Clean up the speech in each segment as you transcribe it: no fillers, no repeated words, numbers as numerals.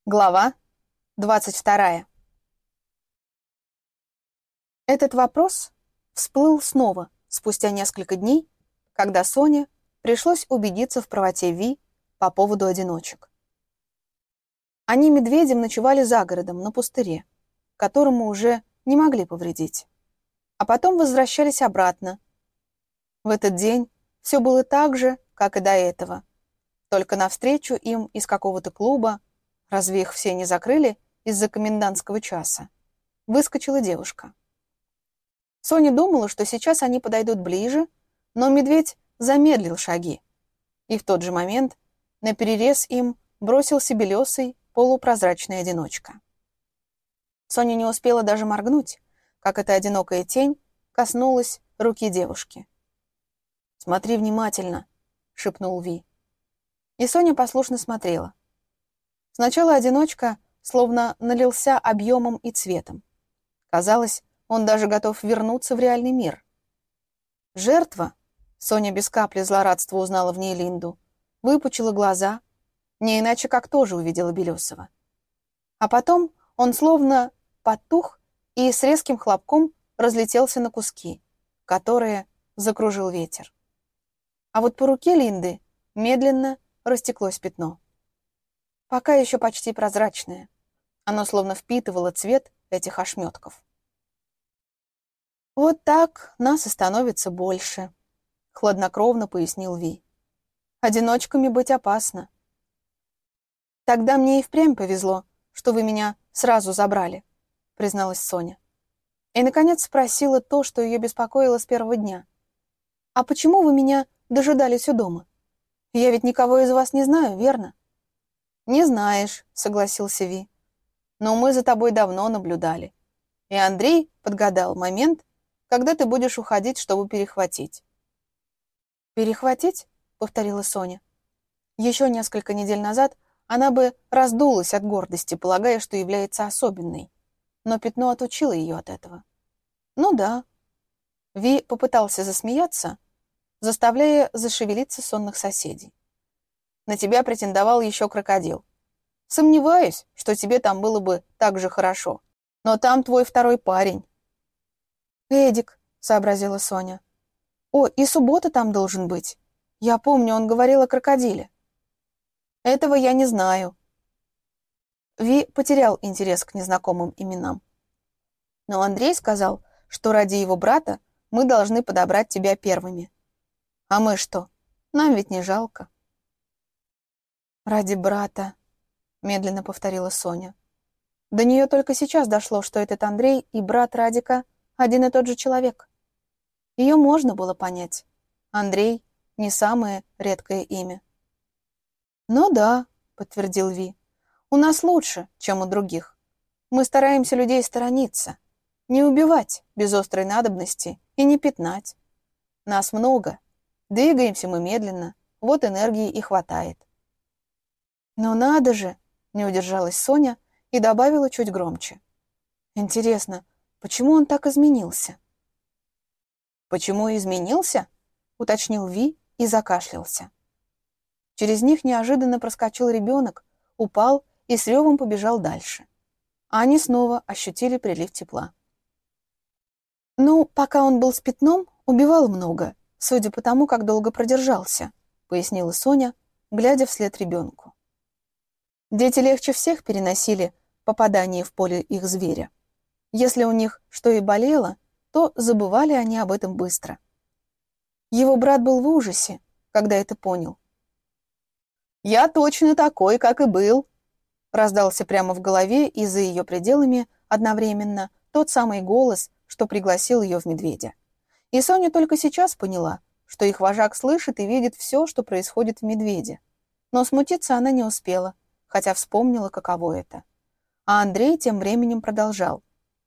Глава 22. Этот вопрос всплыл снова спустя несколько дней, когда Соне пришлось убедиться в правоте Ви по поводу одиночек. Они медведем ночевали за городом на пустыре, которому уже не могли повредить, а потом возвращались обратно. В этот день все было так же, как и до этого, только навстречу им из какого-то клуба, разве их все не закрыли из-за комендантского часа, выскочила девушка. Соня думала, что сейчас они подойдут ближе, но медведь замедлил шаги, и в тот же момент наперерез им бросился белесый полупрозрачный одиночка. Соня не успела даже моргнуть, как эта одинокая тень коснулась руки девушки. «Смотри внимательно», — шепнул Ви. И Соня послушно смотрела. Сначала одиночка словно налился объемом и цветом. Казалось, он даже готов вернуться в реальный мир. Жертва, Соня без капли злорадства узнала в ней Линду, выпучила глаза, не иначе как тоже увидела Белесова. А потом он словно потух и с резким хлопком разлетелся на куски, которые закружил ветер. А вот по руке Линды медленно растеклось пятно. Пока еще почти прозрачное. Оно словно впитывало цвет этих ошметков. «Вот так нас и становится больше», — хладнокровно пояснил Ви. «Одиночками быть опасно». «Тогда мне и впрямь повезло, что вы меня сразу забрали», — призналась Соня. И, наконец, спросила то, что ее беспокоило с первого дня. «А почему вы меня дожидались у дома? Я ведь никого из вас не знаю, верно?» «Не знаешь», — согласился Ви. «Но мы за тобой давно наблюдали. И Андрей подгадал момент, когда ты будешь уходить, чтобы перехватить». «Перехватить?» — повторила Соня. Еще несколько недель назад она бы раздулась от гордости, полагая, что является особенной. Но пятно отучило ее от этого. «Ну да». Ви попытался засмеяться, заставляя зашевелиться сонных соседей. «На тебя претендовал еще крокодил. Сомневаюсь, что тебе там было бы так же хорошо. Но там твой второй парень». «Эдик», — сообразила Соня. «О, и суббота там должен быть. Я помню, он говорил о крокодиле». «Этого я не знаю». Ви потерял интерес к незнакомым именам. Но Андрей сказал, что ради его брата мы должны подобрать тебя первыми. А мы что? Нам ведь не жалко. «Ради брата», — медленно повторила Соня. До нее только сейчас дошло, что этот Андрей и брат Радика один и тот же человек. Ее можно было понять. Андрей — не самое редкое имя. «Ну да», — подтвердил Ви, — «у нас лучше, чем у других. Мы стараемся людей сторониться, не убивать без острой надобности и не пятнать. Нас много, двигаемся мы медленно, вот энергии и хватает». «Но надо же!» — не удержалась Соня и добавила чуть громче. «Интересно, почему он так изменился?» «Почему изменился?» — уточнил Ви и закашлялся. Через них неожиданно проскочил ребенок, упал и с ревом побежал дальше. А они снова ощутили прилив тепла. «Ну, пока он был с пятном, убивал много, судя по тому, как долго продержался», — пояснила Соня, глядя вслед ребенку. Дети легче всех переносили попадание в поле их зверя. Если у них что и болело, то забывали они об этом быстро. Его брат был в ужасе, когда это понял. «Я точно такой, как и был», — раздался прямо в голове и за ее пределами одновременно тот самый голос, что пригласил ее в медведя. И Соня только сейчас поняла, что их вожак слышит и видит все, что происходит в медведе. Но смутиться она не успела, хотя вспомнила, каково это. А Андрей тем временем продолжал.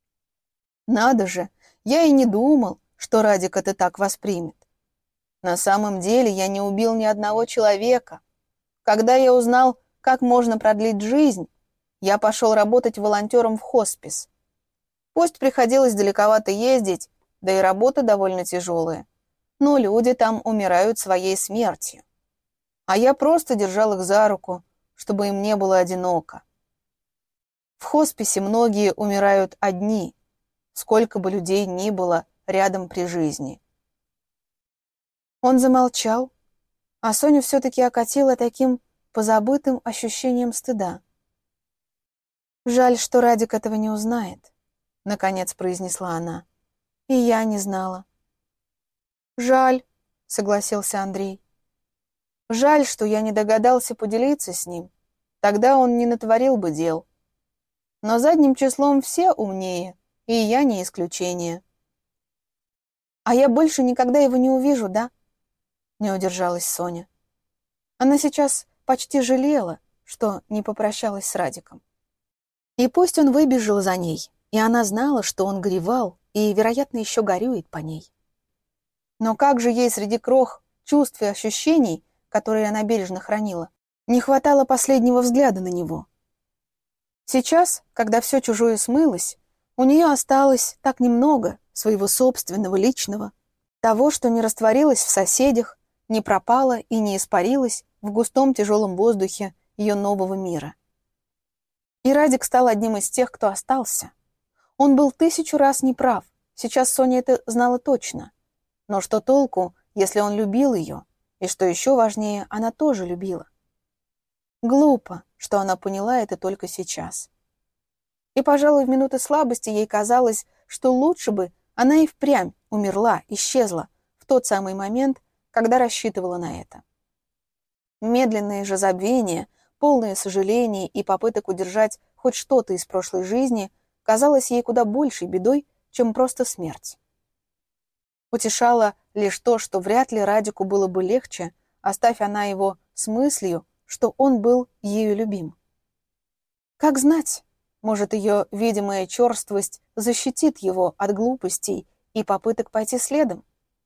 «Надо же, я и не думал, что Радик это так воспримет. На самом деле я не убил ни одного человека. Когда я узнал, как можно продлить жизнь, я пошел работать волонтером в хоспис. Пусть приходилось далековато ездить, да и работа довольно тяжелая, но люди там умирают своей смертью. А я просто держал их за руку, чтобы им не было одиноко. В хосписе многие умирают одни, сколько бы людей ни было рядом при жизни. Он замолчал, а Соню все-таки окатило таким позабытым ощущением стыда. «Жаль, что Радик этого не узнает», — наконец произнесла она. «И я не знала». «Жаль», — согласился Андрей. «Жаль, что я не догадался поделиться с ним. Тогда он не натворил бы дел. Но задним числом все умнее, и я не исключение». «А я больше никогда его не увижу, да?» — не удержалась Соня. Она сейчас почти жалела, что не попрощалась с Радиком. И пусть он выбежал за ней, и она знала, что он горевал и, вероятно, еще горюет по ней. Но как же ей среди крох чувств и ощущений, которые она бережно хранила, не хватало последнего взгляда на него? Сейчас, когда все чужое смылось, у нее осталось так немного своего собственного, личного, того, что не растворилось в соседях, не пропало и не испарилось в густом тяжелом воздухе ее нового мира. И Радик стал одним из тех, кто остался. Он был 1000 раз неправ, сейчас Соня это знала точно. Но что толку, если он любил ее, и что еще важнее, она тоже любила? Глупо, что она поняла это только сейчас. И, пожалуй, в минуты слабости ей казалось, что лучше бы она и впрямь умерла, исчезла в тот самый момент, когда рассчитывала на это. Медленное же забвение, полное сожалений и попыток удержать хоть что-то из прошлой жизни, казалось ей куда большей бедой, чем просто смерть. Утешало лишь то, что вряд ли Радику было бы легче, оставь она его с мыслью, что он был ею любим. Как знать, может, ее видимая черствость защитит его от глупостей и попыток пойти следом?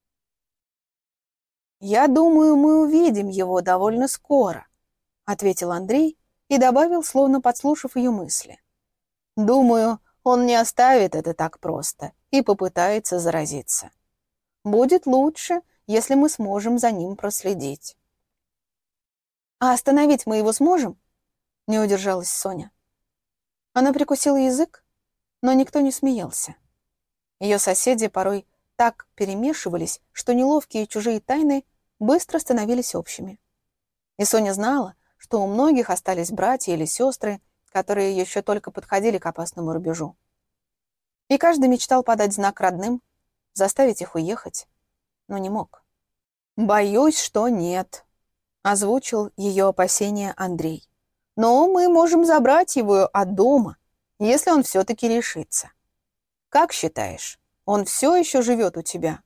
«Я думаю, мы увидим его довольно скоро», — ответил Андрей и добавил, словно подслушав ее мысли. «Думаю, он не оставит это так просто и попытается заразиться. Будет лучше, если мы сможем за ним проследить». «А остановить мы его сможем?» — не удержалась Соня. Она прикусила язык, но никто не смеялся. Ее соседи порой так перемешивались, что неловкие чужие тайны быстро становились общими. И Соня знала, что у многих остались братья или сестры, которые еще только подходили к опасному рубежу. И каждый мечтал подать знак родным, заставить их уехать, но не мог. «Боюсь, что нет», — озвучил ее опасения Андрей. «Но мы можем забрать его от дома, если он все-таки решится. Как считаешь, он все еще живет у тебя?»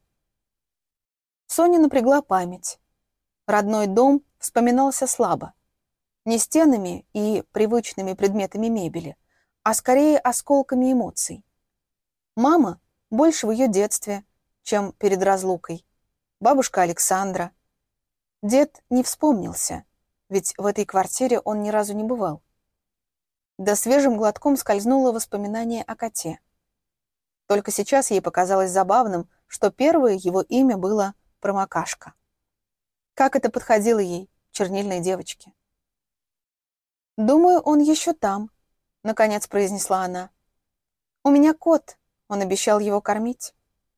Соня напрягла память. Родной дом вспоминался слабо. Не стенами и привычными предметами мебели, а скорее осколками эмоций. Мама больше в ее детстве, чем перед разлукой. Бабушка Александра. Дед не вспомнился, ведь в этой квартире он ни разу не бывал. Да свежим глотком скользнуло воспоминание о коте. Только сейчас ей показалось забавным, что первое его имя было Промокашка. Как это подходило ей, чернильной девочке. «Думаю, он еще там», — наконец произнесла она. «У меня кот, он обещал его кормить».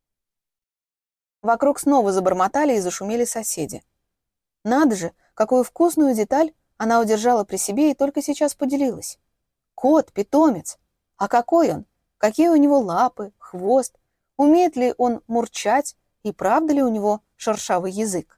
Вокруг снова забормотали и зашумели соседи. Надо же, какую вкусную деталь она удержала при себе и только сейчас поделилась. Кот, питомец. А какой он? Какие у него лапы, хвост? Умеет ли он мурчать? И правда ли у него шершавый язык?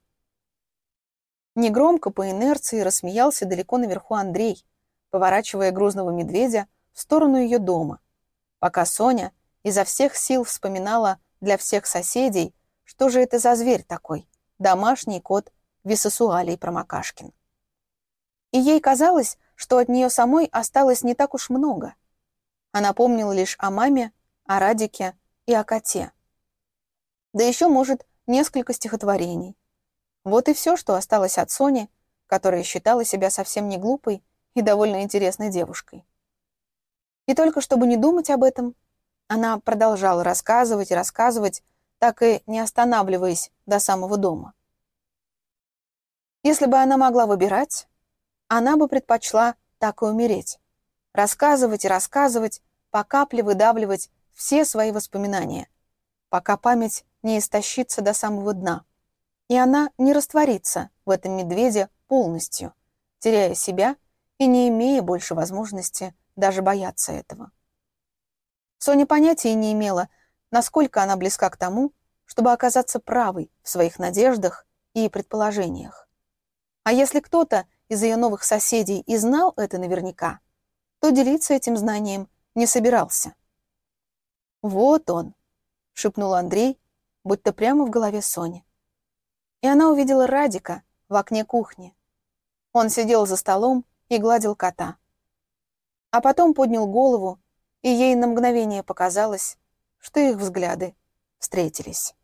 Негромко по инерции рассмеялся далеко наверху Андрей, поворачивая грузного медведя в сторону ее дома, пока Соня изо всех сил вспоминала для всех соседей, что же это за зверь такой, домашний кот Висосуалий Промокашкин. И ей казалось, что от нее самой осталось не так уж много. Она помнила лишь о маме, о Радике и о коте. Да еще, может, несколько стихотворений. Вот и все, что осталось от Сони, которая считала себя совсем не глупой и довольно интересной девушкой. И только чтобы не думать об этом, она продолжала рассказывать и рассказывать, так и не останавливаясь до самого дома. Если бы она могла выбирать, она бы предпочла так и умереть, рассказывать и рассказывать, по капле выдавливать все свои воспоминания, пока память не истощится до самого дна, и она не растворится в этом медведе полностью, теряя себя и не имея больше возможности даже бояться этого. Соня понятия не имела, насколько она близка к тому, чтобы оказаться правой в своих надеждах и предположениях. А если кто-то из ее новых соседей и знал это наверняка, то делиться этим знанием не собирался. «Вот он», — шепнул Андрей, будто прямо в голове Сони. И она увидела Радика в окне кухни. Он сидел за столом и гладил кота. А потом поднял голову, и ей на мгновение показалось, что их взгляды встретились.